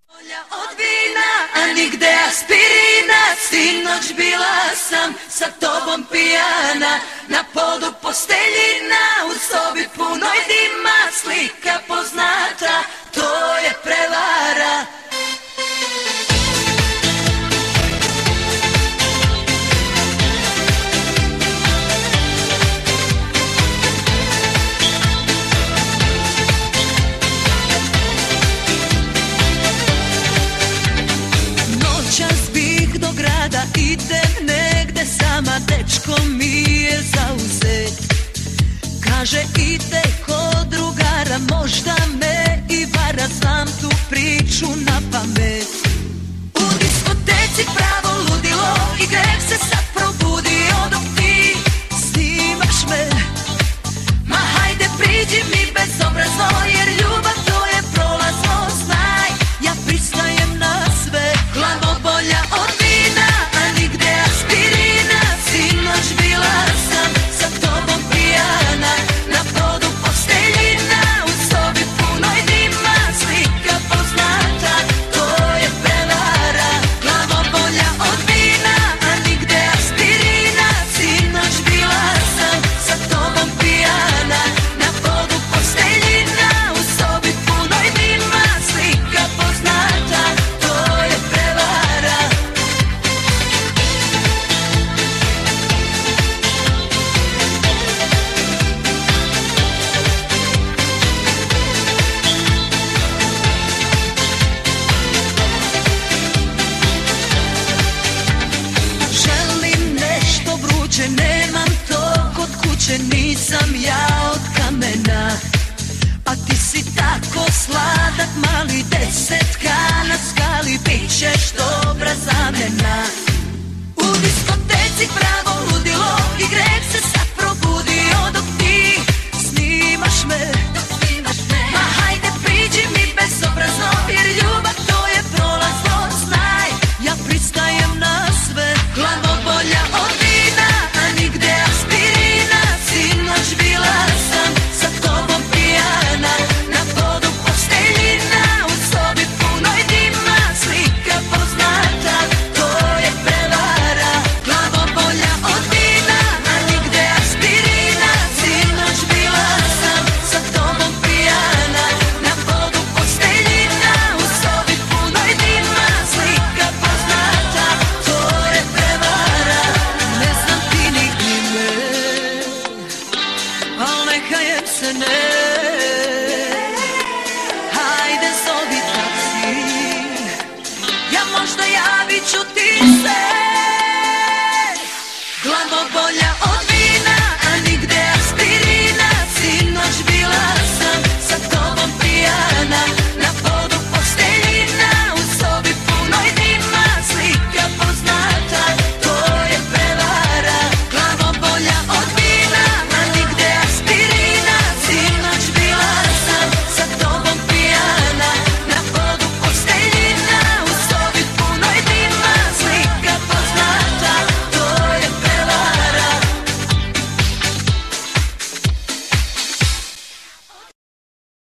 Od vina, a nigde aspirina, sinoć bila sam sa tobom pijana, na podu posteljina, u sobi punoj dima, slika poznata, to je prevara. Idem negde sama, dečko mi je zauzet. Kaže ide kod drugara, možda me i vara, znam tu priču na pamet. U diskoteci pravo ludilo i greh se sad probudio dok ti snimaš me. Ma hajde priđi mi bezobrazno, jer ljubav to je prolazno. Znaj, ja pristajem na sve, glavobolja od vina, aspirina, sinoć bila sam sa tobom pijana, na podu posteljina, u sobi punoj dima, slika poznata, to je prevara. Glavobolja od vina, a nigde aspirina, sinoć bila sam sa tobom pijana, na podu posteljina, u sobi punoj dima, slika poznata, to je prevara. Nemam to kod kuće, nisam ja od kamena, a ti si tako sladak, mali desetka na skali, bit ćeš dobra zamena. U diskoteci pravo ludilo i greh se sad probudio dok ti snimaš me. Ma hajde priđi mi bezobrazno, jer ljubav to je prolazno. Znaj, ja pristajem na sve, glavobolja od vina, nigde aspirina, sinoć bila sam sa tobom pijana, na podu posteljina, u sobi punoj dima, slika poznata, to je prevara. Glavobolja od vina, a nigde aspirina, sinoć bila sam sa tobom pijana, na podu posteljina, u sobi punoj dima, slika poznata, to je prevara. Ne znam ti ni ime, al nekajem se ne. Hajde zovi taksi, ja možda javit ću ti.